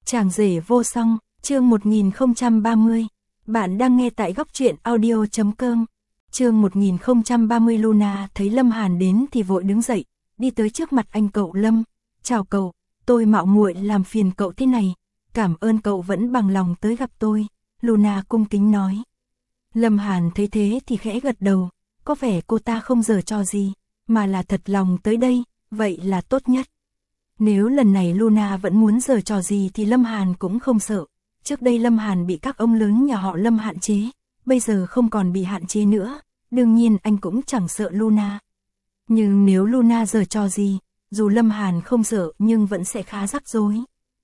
Chàng rể vô song, chương 1030. Bạn đang nghe tại góc truyện audio.com. Chương 1030. Luna thấy Lâm Hàn đến thì vội đứng dậy, đi tới trước mặt anh cậu Lâm. Chào cậu, tôi mạo muội làm phiền cậu thế này, cảm ơn cậu vẫn bằng lòng tới gặp tôi, Luna cung kính nói. Lâm Hàn thấy thế thì khẽ gật đầu, có vẻ cô ta không giở trò gì, mà là thật lòng tới đây, vậy là tốt nhất. Nếu lần này Luna vẫn muốn giở trò gì thì Lâm Hàn cũng không sợ. Trước đây Lâm Hàn bị các ông lớn nhà họ Lâm hạn chế, bây giờ không còn bị hạn chế nữa, đương nhiên anh cũng chẳng sợ Luna. Nhưng nếu Luna giở trò gì, dù Lâm Hàn không sợ nhưng vẫn sẽ khá rắc rối.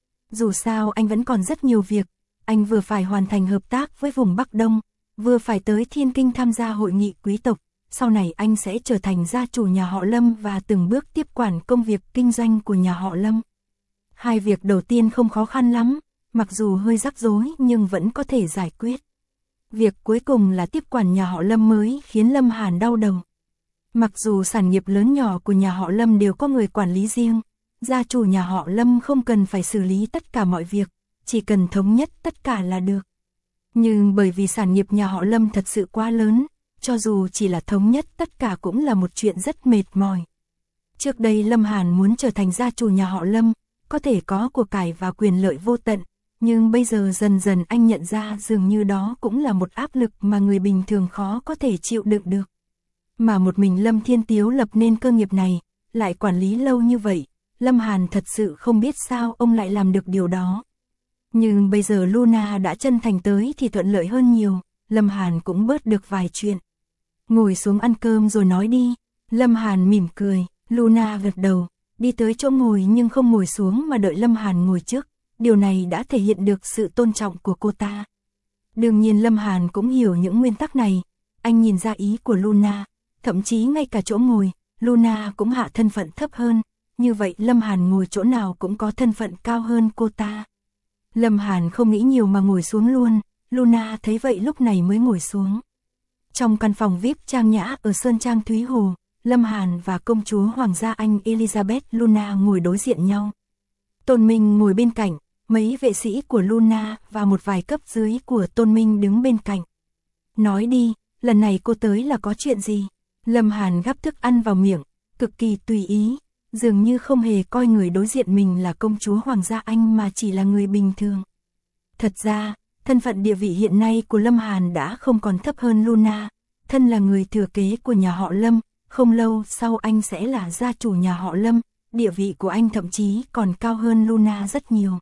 Dù sao anh vẫn còn rất nhiều việc, anh vừa phải hoàn thành hợp tác với vùng Bắc Đông, vừa phải tới Thiên Kinh tham gia hội nghị quý tộc, sau này anh sẽ trở thành gia chủ nhà họ Lâm và từng bước tiếp quản công việc kinh doanh của nhà họ Lâm. Hai việc đầu tiên không khó khăn lắm, mặc dù hơi rắc rối nhưng vẫn có thể giải quyết. Việc cuối cùng là tiếp quản nhà họ Lâm mới khiến Lâm Hàn đau đầu. Mặc dù sản nghiệp lớn nhỏ của nhà họ Lâm đều có người quản lý riêng, gia chủ nhà họ Lâm không cần phải xử lý tất cả mọi việc, chỉ cần thống nhất tất cả là được. Nhưng bởi vì sản nghiệp nhà họ Lâm thật sự quá lớn, cho dù chỉ là thống nhất tất cả cũng là một chuyện rất mệt mỏi. Trước đây Lâm Hàn muốn trở thành gia chủ nhà họ Lâm, có thể có của cải và quyền lợi vô tận, nhưng bây giờ dần dần anh nhận ra dường như đó cũng là một áp lực mà người bình thường khó có thể chịu đựng được. Mà một mình Lâm Thiên Tiếu lập nên cơ nghiệp này, lại quản lý lâu như vậy, Lâm Hàn thật sự không biết sao ông lại làm được điều đó. Nhưng bây giờ Luna đã chân thành tới thì thuận lợi hơn nhiều, Lâm Hàn cũng bớt được vài chuyện. Ngồi xuống ăn cơm rồi nói đi, Lâm Hàn mỉm cười, Luna gật đầu, đi tới chỗ ngồi nhưng không ngồi xuống mà đợi Lâm Hàn ngồi trước, điều này đã thể hiện được sự tôn trọng của cô ta. Đương nhiên Lâm Hàn cũng hiểu những nguyên tắc này, anh nhìn ra ý của Luna, thậm chí ngay cả chỗ ngồi, Luna cũng hạ thân phận thấp hơn, như vậy Lâm Hàn ngồi chỗ nào cũng có thân phận cao hơn cô ta. Lâm Hàn không nghĩ nhiều mà ngồi xuống luôn, Luna thấy vậy lúc này mới ngồi xuống. Trong căn phòng VIP trang nhã ở Sơn Trang Thúy Hồ, Lâm Hàn và công chúa Hoàng gia Anh Elizabeth Luna ngồi đối diện nhau. Tôn Minh ngồi bên cạnh, mấy vệ sĩ của Luna và một vài cấp dưới của Tôn Minh đứng bên cạnh. Nói đi, lần này cô tới là có chuyện gì? Lâm Hàn gắp thức ăn vào miệng, cực kỳ tùy ý, dường như không hề coi người đối diện mình là công chúa Hoàng gia Anh mà chỉ là người bình thường. Thật ra, thân phận địa vị hiện nay của Lâm Hàn đã không còn thấp hơn Luna, thân là người thừa kế của nhà họ Lâm, không lâu sau anh sẽ là gia chủ nhà họ Lâm, địa vị của anh thậm chí còn cao hơn Luna rất nhiều.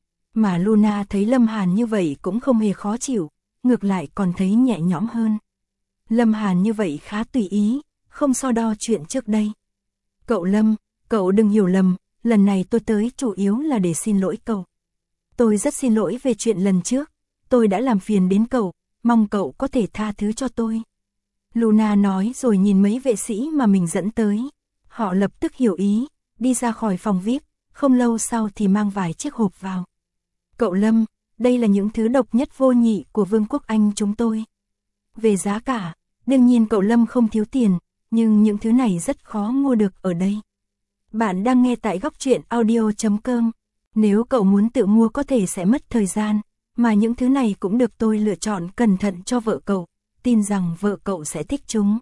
Mà Luna thấy Lâm Hàn như vậy cũng không hề khó chịu, ngược lại còn thấy nhẹ nhõm hơn. Lâm Hàn như vậy khá tùy ý, không so đo chuyện trước đây. Cậu Lâm, cậu đừng hiểu lầm, lần này tôi tới chủ yếu là để xin lỗi cậu. Tôi rất xin lỗi về chuyện lần trước, tôi đã làm phiền đến cậu, mong cậu có thể tha thứ cho tôi. Luna nói rồi nhìn mấy vệ sĩ mà mình dẫn tới. Họ lập tức hiểu ý, đi ra khỏi phòng VIP, không lâu sau thì mang vài chiếc hộp vào. Cậu Lâm, đây là những thứ độc nhất vô nhị của Vương quốc Anh chúng tôi. Về giá cả, đương nhiên cậu Lâm không thiếu tiền, nhưng những thứ này rất khó mua được ở đây. Bạn đang nghe tại góc truyện audio.com. Nếu cậu muốn tự mua có thể sẽ mất thời gian, mà những thứ này cũng được tôi lựa chọn cẩn thận cho vợ cậu, tin rằng vợ cậu sẽ thích chúng.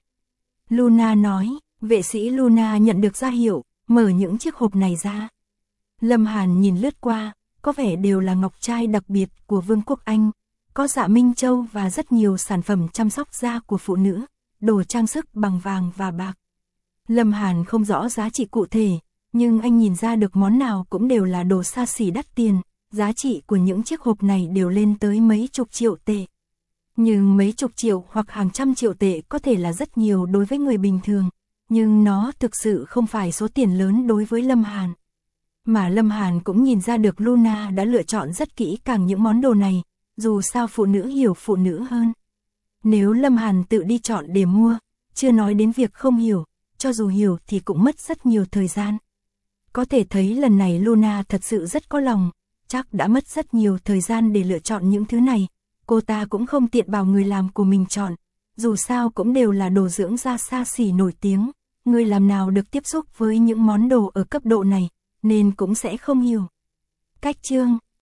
Luna nói, vệ sĩ Luna nhận được ra hiệu, mở những chiếc hộp này ra. Lâm Hàn nhìn lướt qua, có vẻ đều là ngọc trai đặc biệt của Vương quốc Anh, có dạ Minh Châu và rất nhiều sản phẩm chăm sóc da của phụ nữ, đồ trang sức bằng vàng và bạc. Lâm Hàn không rõ giá trị cụ thể, nhưng anh nhìn ra được món nào cũng đều là đồ xa xỉ đắt tiền, giá trị của những chiếc hộp này đều lên tới mấy chục triệu tệ. Nhưng mấy chục triệu hoặc hàng trăm triệu tệ có thể là rất nhiều đối với người bình thường, nhưng nó thực sự không phải số tiền lớn đối với Lâm Hàn. Mà Lâm Hàn cũng nhìn ra được Luna đã lựa chọn rất kỹ càng những món đồ này, dù sao phụ nữ hiểu phụ nữ hơn. Nếu Lâm Hàn tự đi chọn để mua, chưa nói đến việc không hiểu, cho dù hiểu thì cũng mất rất nhiều thời gian. Có thể thấy lần này Luna thật sự rất có lòng, chắc đã mất rất nhiều thời gian để lựa chọn những thứ này, cô ta cũng không tiện bảo người làm của mình chọn, dù sao cũng đều là đồ dưỡng da xa xỉ nổi tiếng, người làm nào được tiếp xúc với những món đồ ở cấp độ này, nên cũng sẽ không hiểu. Cách chương